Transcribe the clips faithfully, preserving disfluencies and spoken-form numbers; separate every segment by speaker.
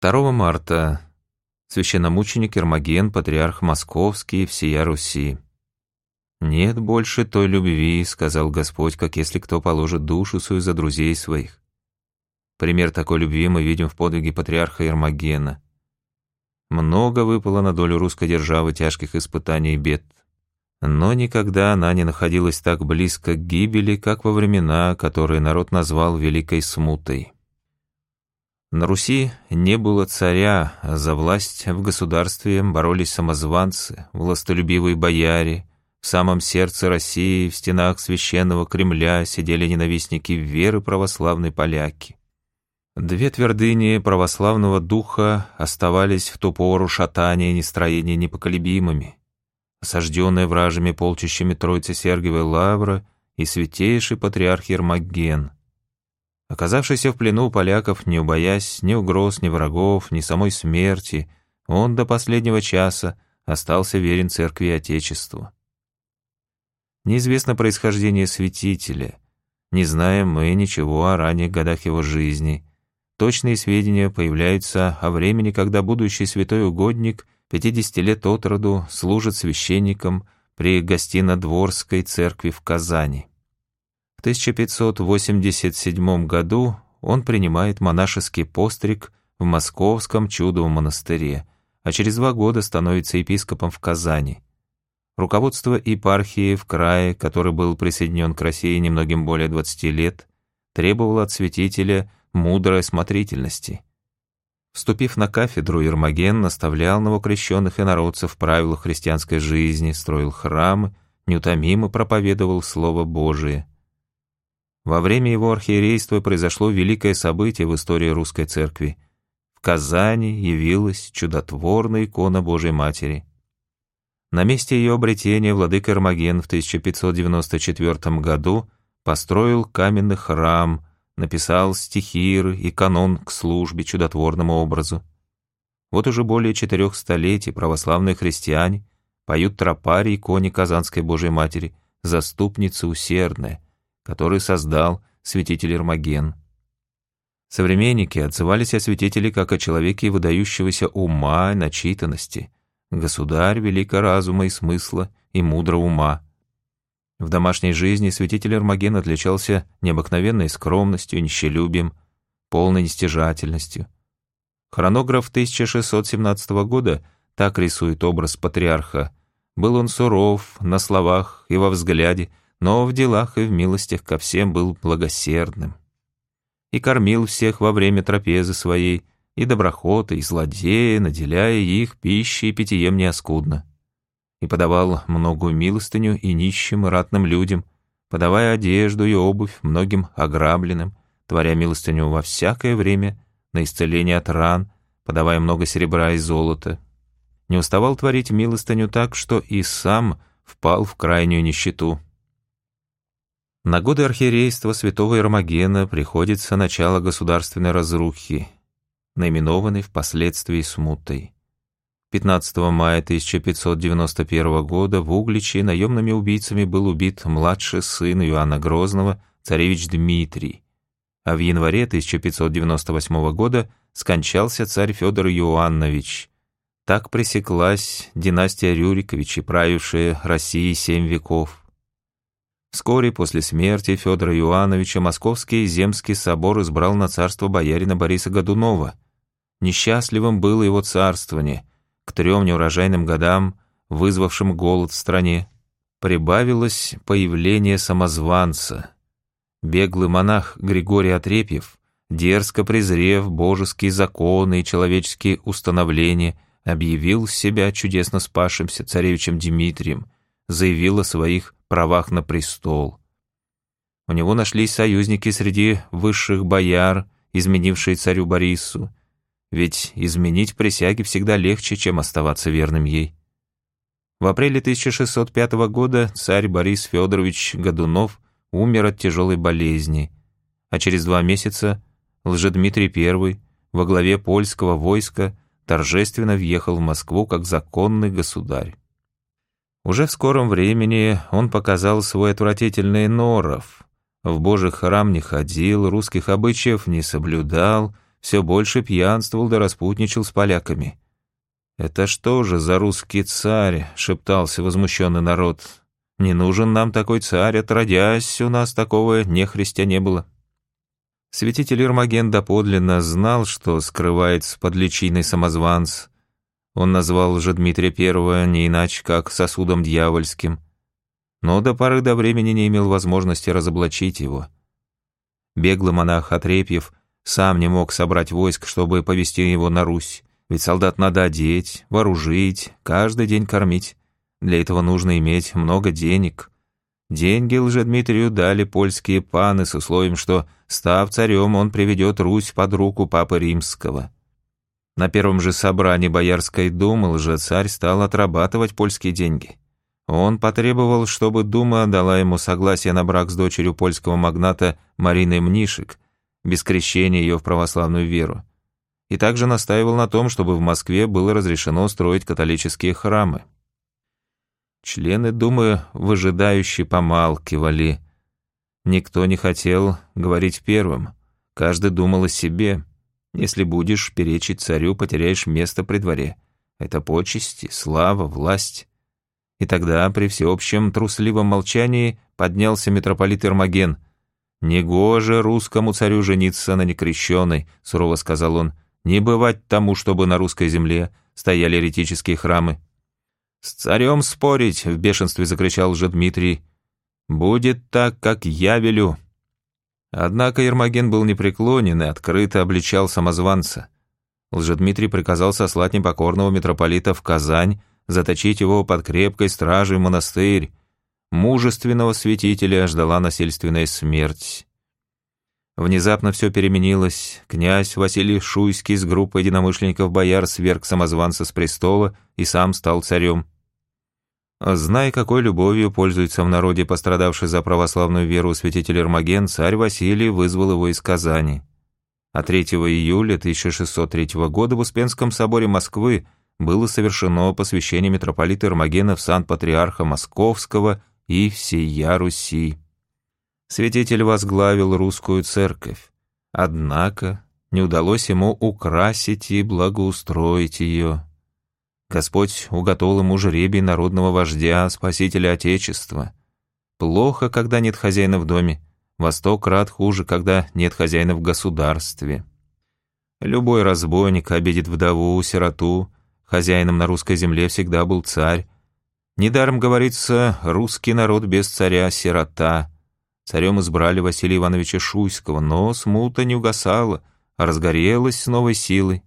Speaker 1: второго марта. Священномученик Эрмоген, патриарх Московский и всея Руси. «Нет больше той любви, — сказал Господь, — как если кто положит душу свою за друзей своих». Пример такой любви мы видим в подвиге патриарха Эрмогена. Много выпало на долю русской державы тяжких испытаний и бед, но никогда она не находилась так близко к гибели, как во времена, которые народ назвал Великой Смутой. На Руси не было царя, а за власть в государстве боролись самозванцы, властолюбивые бояре. В самом сердце России, в стенах священного Кремля сидели ненавистники веры православной поляки. Две твердыни православного духа оставались в ту пору шатания и нестроения непоколебимыми. Осажденная вражьими полчищами Троицы Сергиевой Лавра и святейший патриарх Ермоген. Оказавшийся в плену у поляков, не убоясь ни угроз, ни врагов, ни самой смерти, он до последнего часа остался верен церкви и Отечеству. Неизвестно происхождение святителя, не знаем мы ничего о ранних годах его жизни. Точные сведения появляются о времени, когда будущий святой угодник пятидесяти лет от роду служит священником при Гостинодворской церкви в Казани. В тысяча пятьсот восемьдесят седьмом году он принимает монашеский постриг в Московском Чудовом монастыре, а через два года становится епископом в Казани. Руководство епархии в крае, который был присоединен к России немногим более двадцати лет, требовало от святителя мудрой осмотрительности. Вступив на кафедру, Ермоген наставлял новокрещенных инородцев в правилах христианской жизни, строил храмы, неутомимо проповедовал Слово Божие. Во время его архиерейства произошло великое событие в истории русской церкви. В Казани явилась чудотворная икона Божией Матери. На месте ее обретения владыка Эрмоген в тысяча пятьсот девяносто четвёртом году построил каменный храм, написал стихиры и канон к службе чудотворному образу. Вот уже более четырех столетий православные христиане поют тропарь иконе Казанской Божией Матери, заступница усердная, который создал святитель Эрмоген. Современники отзывались о святителе как о человеке выдающегося ума и начитанности, государь великого разума и смысла и мудрого ума. В домашней жизни святитель Эрмоген отличался необыкновенной скромностью, нищелюбием, полной нестяжательностью. Хронограф тысяча шестьсот семнадцатого года так рисует образ патриарха. Был он суров на словах и во взгляде, но в делах и в милостях ко всем был благосердным. И кормил всех во время трапезы своей, и доброхота, и злодея, наделяя их пищей и питьем неоскудно. И подавал многую милостыню и нищим, и ратным людям, подавая одежду и обувь многим ограбленным, творя милостыню во всякое время, на исцеление от ран, подавая много серебра и золота. Не уставал творить милостыню так, что и сам впал в крайнюю нищету. На годы архиерейства святого Эрмогена приходится начало государственной разрухи, наименованной впоследствии смутой. пятнадцатого мая тысяча пятьсот девяносто первого года в Угличе наемными убийцами был убит младший сын Иоанна Грозного, царевич Дмитрий, а в январе тысяча пятьсот девяносто восьмого года скончался царь Федор Иоаннович. Так пресеклась династия Рюриковичей, правившая Россией семь веков. Вскоре после смерти Федора Иоанновича Московский Земский собор избрал на царство боярина Бориса Годунова. Несчастливым было его царствование. К трем неурожайным годам, вызвавшим голод в стране, прибавилось появление самозванца. Беглый монах Григорий Отрепьев, дерзко презрев божеские законы и человеческие установления, объявил себя чудесно спасшимся царевичем Дмитрием, заявил о своих правах на престол. У него нашлись союзники среди высших бояр, изменившие царю Борису, ведь изменить присяге всегда легче, чем оставаться верным ей. В апреле тысяча шестьсот пятого года царь Борис Федорович Годунов умер от тяжелой болезни, а через два месяца Лжедмитрий Первый во главе польского войска торжественно въехал в Москву как законный государь. Уже в скором времени он показал свой отвратительный норов. В Божий храм не ходил, русских обычаев не соблюдал, все больше пьянствовал да распутничал с поляками. «Это что же за русский царь?» — шептался возмущенный народ. «Не нужен нам такой царь, отродясь, у нас такого нехристя не было». Святитель Ирмаген доподлинно знал, что скрывается под личиной самозванца. Он назвал Лжедмитрия Первого не иначе, как сосудом дьявольским, но до поры до времени не имел возможности разоблачить его. Беглый монах Отрепьев сам не мог собрать войск, чтобы повести его на Русь, ведь солдат надо одеть, вооружить, каждый день кормить. Для этого нужно иметь много денег. Деньги Лжедмитрию дали польские паны с условием, что, став царем, он приведет Русь под руку Папы Римского. На первом же собрании Боярской думы лжецарь стал отрабатывать польские деньги. Он потребовал, чтобы дума дала ему согласие на брак с дочерью польского магната Мариной Мнишек, без крещения ее в православную веру, и также настаивал на том, чтобы в Москве было разрешено строить католические храмы. Члены думы выжидающе помалкивали. Никто не хотел говорить первым, каждый думал о себе. Если будешь перечить царю, потеряешь место при дворе. Это почести, слава, власть. И тогда при всеобщем трусливом молчании поднялся митрополит Ирмаген. «Негоже русскому царю жениться на некрещенной», — сурово сказал он, — «не бывать тому, чтобы на русской земле стояли еретические храмы». «С царем спорить!» — в бешенстве закричал Лжедмитрий. «Будет так, как я велю». Однако Ирмаген был непреклонен и открыто обличал самозванца. Лжедмитрий приказал сослать непокорного митрополита в Казань, заточить его под крепкой стражей в монастырь. Мужественного святителя ждала насильственная смерть. Внезапно все переменилось. Князь Василий Шуйский с группой единомышленников-бояр сверг самозванца с престола и сам стал царем. Зная, какой любовью пользуется в народе пострадавший за православную веру святитель Ирмаген, царь Василий вызвал его из Казани. А третьего июля тысяча шестьсот третьего года в Успенском соборе Москвы было совершено посвящение митрополита Ирмагена в сан патриарха Московского и всея Руси. Святитель возглавил русскую церковь, однако не удалось ему украсить и благоустроить ее. Господь уготовил ему жребий народного вождя, спасителя Отечества. Плохо, когда нет хозяина в доме, во сто крат хуже, когда нет хозяина в государстве. Любой разбойник обидит вдову, сироту, хозяином на русской земле всегда был царь. Недаром говорится, русский народ без царя — сирота. Царем избрали Василия Ивановича Шуйского, но смута не угасала, а разгорелась с новой силой.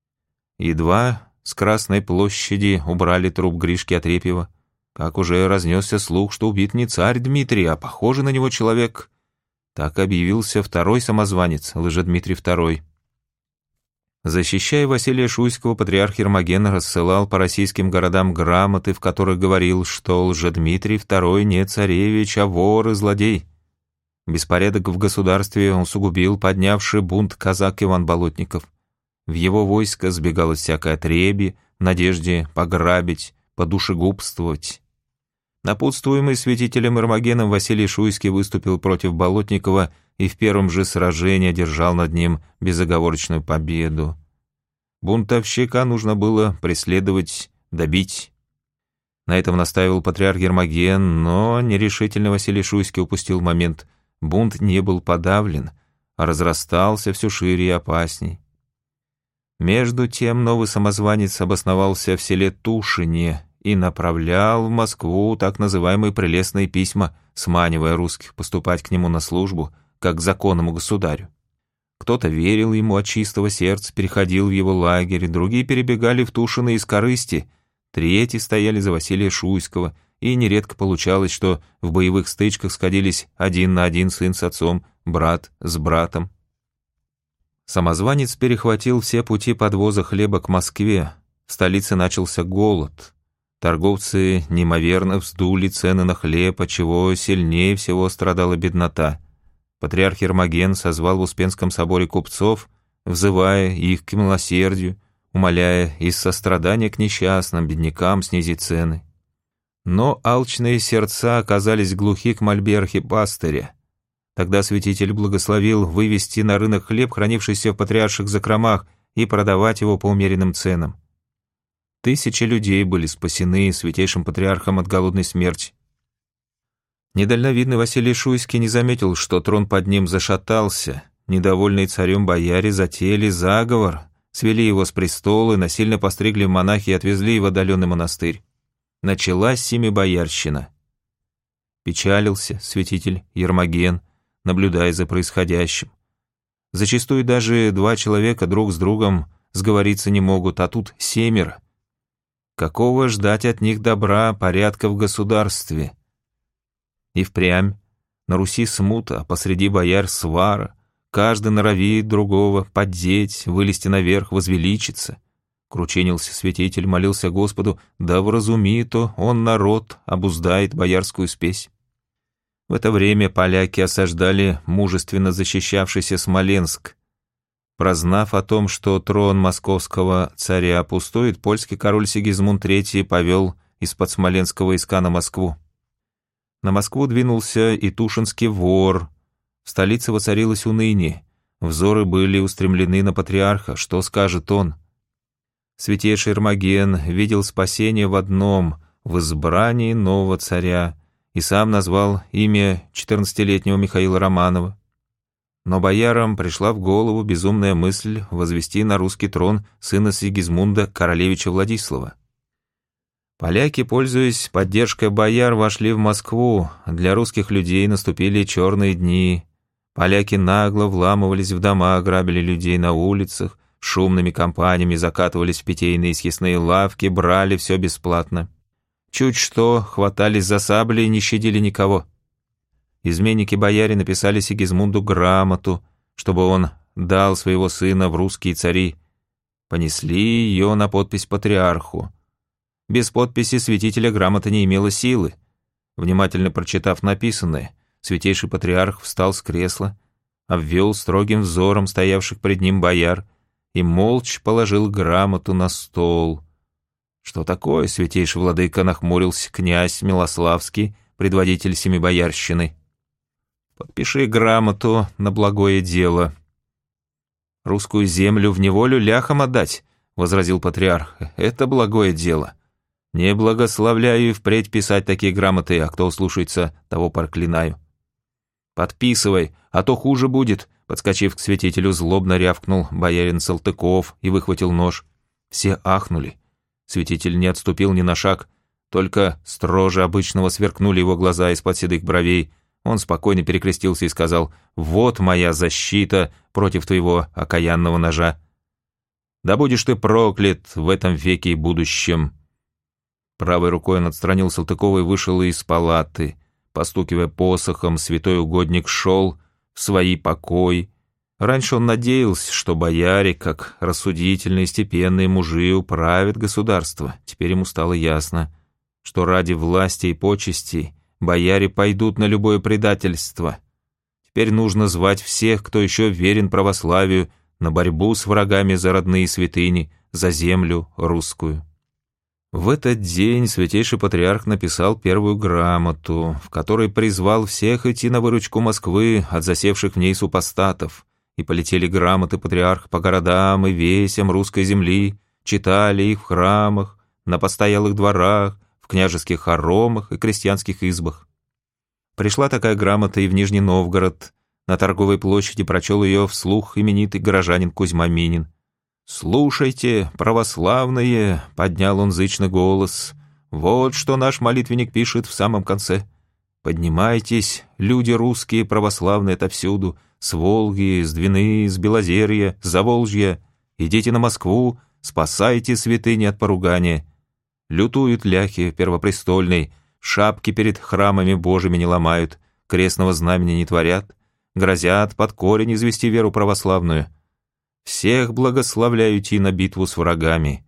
Speaker 1: Едва с Красной площади убрали труп Гришки Отрепьева, как уже разнесся слух, что убит не царь Дмитрий, а похожий на него человек. Так объявился второй самозванец, Лжедмитрий Второй. Защищая Василия Шуйского, патриарх Ирмаген рассылал по российским городам грамоты, в которых говорил, что Лжедмитрий Второй не царевич, а вор и злодей. Беспорядок в государстве усугубил поднявший бунт казак Иван Болотников. В его войско сбегало всякое отребье в надежде пограбить, подушегубствовать. Напутствуемый святителем Ирмагеном, Василий Шуйский выступил против Болотникова и в первом же сражении одержал над ним безоговорочную победу. Бунтовщика нужно было преследовать, добить. На этом настаивал патриарх Ирмаген, но нерешительно Василий Шуйский упустил момент. Бунт не был подавлен, а разрастался все шире и опасней. Между тем новый самозванец обосновался в селе Тушине и направлял в Москву так называемые прелестные письма, сманивая русских поступать к нему на службу, как к законному государю. Кто-то верил ему от чистого сердца, переходил в его лагерь, другие перебегали в Тушино из корысти, третьи стояли за Василия Шуйского, и нередко получалось, что в боевых стычках сходились один на один сын с отцом, брат с братом. Самозванец перехватил все пути подвоза хлеба к Москве. В столице начался голод. Торговцы неимоверно вздули цены на хлеб, отчего сильнее всего страдала беднота. Патриарх Ирмаген созвал в Успенском соборе купцов, взывая их к милосердию, умоляя из сострадания к несчастным беднякам снизить цены. Но алчные сердца оказались глухи к мольбе архипастыря. Тогда святитель благословил вывести на рынок хлеб, хранившийся в патриарших закромах, и продавать его по умеренным ценам. Тысячи людей были спасены святейшим патриархом от голодной смерти. Недальновидный Василий Шуйский не заметил, что трон под ним зашатался. Недовольные царем бояре затеяли заговор, свели его с престола, насильно постригли в монахи и отвезли его в отдаленный монастырь. Началась семибоярщина. Печалился святитель Ермоген, наблюдая за происходящим. Зачастую даже два человека друг с другом сговориться не могут, а тут семеро. Какого ждать от них добра, порядка в государстве? И впрямь на Руси смута, а посреди бояр свара, каждый норовит другого поддеть, вылезти наверх, возвеличиться. Крученился святитель, молился Господу, да вразуми то он народ, обуздает боярскую спесь. В это время поляки осаждали мужественно защищавшийся Смоленск. Прознав о том, что трон московского царя пустует, польский король Сигизмунд третий повел из-под Смоленска войска на Москву. На Москву двинулся и Тушинский вор. В столице воцарилось уныние. Взоры были устремлены на патриарха. Что скажет он? Святейший Ермоген видел спасение в одном — в избрании нового царя, и сам назвал имя четырнадцатилетнего Михаила Романова. Но боярам пришла в голову безумная мысль возвести на русский трон сына Сигизмунда, королевича Владислава. Поляки, пользуясь поддержкой бояр, вошли в Москву. Для русских людей наступили черные дни. Поляки нагло вламывались в дома, грабили людей на улицах, шумными компаниями закатывались в питейные и съестные лавки, брали все бесплатно. Чуть что, хватались за сабли и не щадили никого. Изменники-бояре написали Сигизмунду грамоту, чтобы он дал своего сына в русские цари. Понесли ее на подпись патриарху. Без подписи святителя грамота не имела силы. Внимательно прочитав написанное, святейший патриарх встал с кресла, обвел строгим взором стоявших пред ним бояр и молча положил грамоту на стол. «Что такое, святейший владыка?» — нахмурился князь Милославский, предводитель семибоярщины. «Подпиши грамоту на благое дело». «Русскую землю в неволю ляхам отдать», — возразил патриарх. «Это благое дело. Не благословляю и впредь писать такие грамоты, а кто слушается, того проклинаю». «Подписывай, а то хуже будет», — подскочив к святителю, злобно рявкнул боярин Салтыков и выхватил нож. Все ахнули. Святитель не отступил ни на шаг, только строже обычного сверкнули его глаза из-под седых бровей. Он спокойно перекрестился и сказал: «Вот моя защита против твоего окаянного ножа. Да будешь ты проклят в этом веке и будущем». Правой рукой он отстранил Салтыкова и вышел из палаты. Постукивая посохом, святой угодник шел в свои покои. Раньше он надеялся, что бояре, как рассудительные степенные мужи, управят государство. Теперь ему стало ясно, что ради власти и почестей бояре пойдут на любое предательство. Теперь нужно звать всех, кто еще верен православию, на борьбу с врагами за родные святыни, за землю русскую. В этот день святейший патриарх написал первую грамоту, в которой призвал всех идти на выручку Москвы от засевших в ней супостатов, и полетели грамоты патриарха по городам и весям русской земли, читали их в храмах, на постоялых дворах, в княжеских хоромах и крестьянских избах. Пришла такая грамота и в Нижний Новгород. На торговой площади прочел ее вслух именитый горожанин Кузьма Минин. «Слушайте, православные!» — поднял он зычный голос. «Вот что наш молитвенник пишет в самом конце. Поднимайтесь, люди русские, православные отовсюду, с Волги, с Двины, с Белозерья, с Заволжья. Идите на Москву, спасайте святыни от поругания. Лютуют ляхи первопрестольной, шапки перед храмами Божьими не ломают, крестного знамени не творят, грозят под корень извести веру православную. Всех благословляю идти на битву с врагами.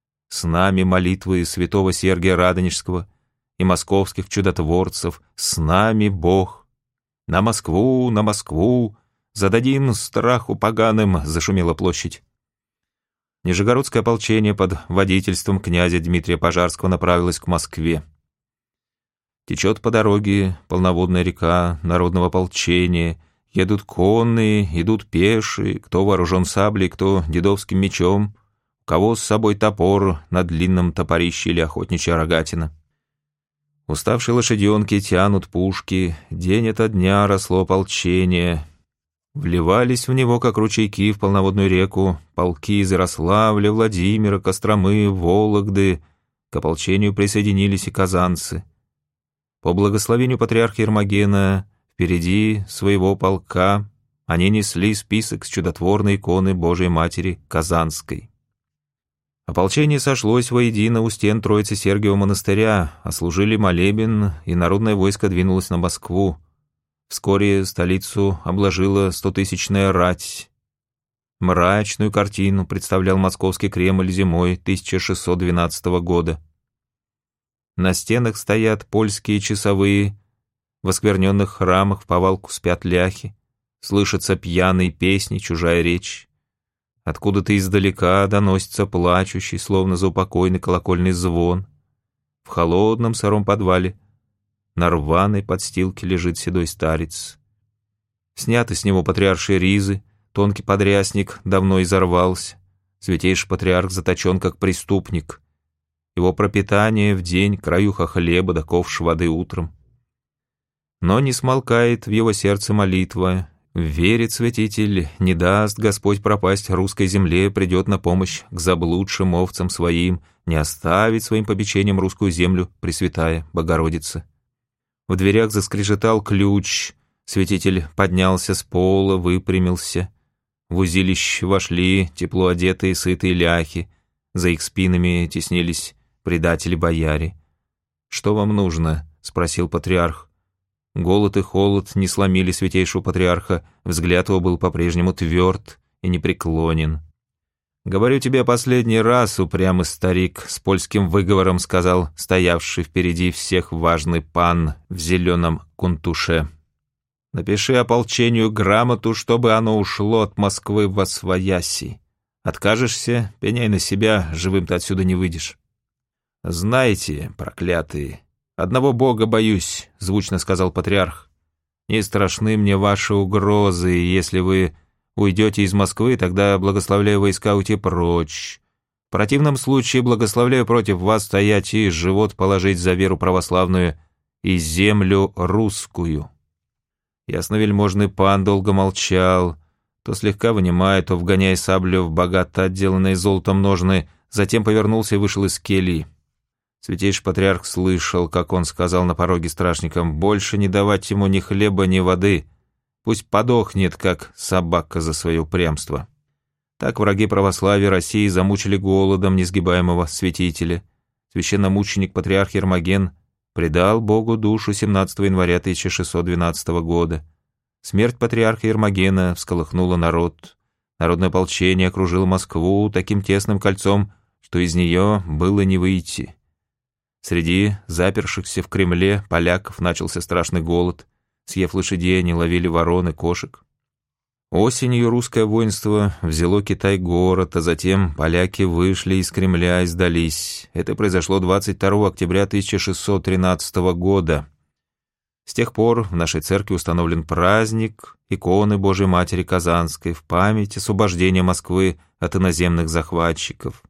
Speaker 1: С нами молитвы святого Сергия Радонежского и московских чудотворцев, с нами Бог. На Москву, на Москву, зададим страху поганым», — зашумела площадь. Нижегородское ополчение под водительством князя Дмитрия Пожарского направилось к Москве. Течет по дороге полноводная река народного ополчения, едут конные, идут пешие, кто вооружен саблей, кто дедовским мечом, у кого с собой топор на длинном топорище или охотничья рогатина. Уставшие лошаденки тянут пушки, день ото дня росло ополчение. Вливались в него, как ручейки в полноводную реку, полки из Ярославля, Владимира, Костромы, Вологды. К ополчению присоединились и казанцы. По благословению патриарха Ермогена впереди своего полка они несли список с чудотворной иконы Божией Матери Казанской. Ополчение сошлось воедино у стен Троицы Сергиева монастыря, ослужили молебен, и народное войско двинулось на Москву. Вскоре столицу обложила стотысячная рать. Мрачную картину представлял московский Кремль зимой тысяча шестьсот двенадцатого года. На стенах стоят польские часовые, в оскверненных храмах вповалку спят ляхи, слышатся пьяные песни, чужая речь. Откуда-то издалека доносится плачущий, словно заупокойный колокольный звон. В холодном сыром подвале на рваной подстилке лежит седой старец. Сняты с него патриаршие ризы, тонкий подрясник давно изорвался, святейший патриарх заточен как преступник. Его пропитание в день краюха хлеба да ковш воды утром. Но не смолкает в его сердце молитва. Верит святитель, не даст Господь пропасть русской земле, придет на помощь к заблудшим овцам своим, не оставит своим попечением русскую землю, Пресвятая Богородица. В дверях заскрежетал ключ, святитель поднялся с пола, выпрямился. В узилище вошли тепло одетые сытые ляхи, за их спинами теснились предатели-бояре. «Что вам нужно?» — спросил патриарх. Голод и холод не сломили святейшего патриарха, взгляд его был по-прежнему тверд и непреклонен. «Говорю тебе последний раз, упрямый старик», — с польским выговором сказал стоявший впереди всех важный пан в зеленом кунтуше. «Напиши ополчению грамоту, чтобы оно ушло от Москвы восвояси. Откажешься, пеняй на себя, живым ты отсюда не выйдешь». «Знаете, проклятые, одного Бога боюсь», — звучно сказал патриарх. «Не страшны мне ваши угрозы, и если вы уйдете из Москвы, тогда благословляю войска уйти прочь. В противном случае благословляю против вас стоять и живот положить за веру православную и землю русскую». Ясновельможный пан долго молчал, то слегка вынимая, то вгоняя саблю в богато отделанные золотом ножны, затем повернулся и вышел из кельи. Святейший патриарх слышал, как он сказал на пороге стражникам: «Больше не давать ему ни хлеба, ни воды, пусть подохнет, как собака, за свое упрямство». Так враги православия России замучили голодом несгибаемого святителя. Священномученик патриарх Ермоген предал Богу душу семнадцатого января тысяча шестьсот двенадцатого года. Смерть патриарха Ермогена всколыхнула народ. Народное ополчение окружило Москву таким тесным кольцом, что из нее было не выйти. Среди запершихся в Кремле поляков начался страшный голод. Съев лошадей, они ловили ворон и кошек. Осенью русское воинство взяло Китай-город, а затем поляки вышли из Кремля и сдались. Это произошло двадцать второго октября тысяча шестьсот тринадцатого года. С тех пор в нашей церкви установлен праздник иконы Божией Матери Казанской в память освобождения Москвы от иноземных захватчиков.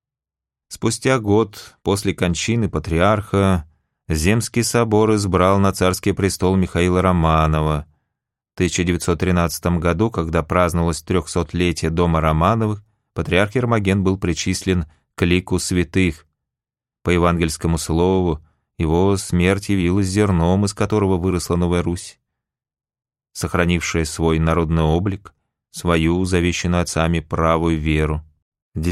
Speaker 1: Спустя год после кончины патриарха Земский собор избрал на царский престол Михаила Романова. В тысяча девятьсот тринадцатом году, когда праздновалось трехсотлетие дома Романовых, патриарх Ермоген был причислен к лику святых. По евангельскому слову, его смерть явилась зерном, из которого выросла Новая Русь, сохранившая свой народный облик, свою завещанную отцами правую веру.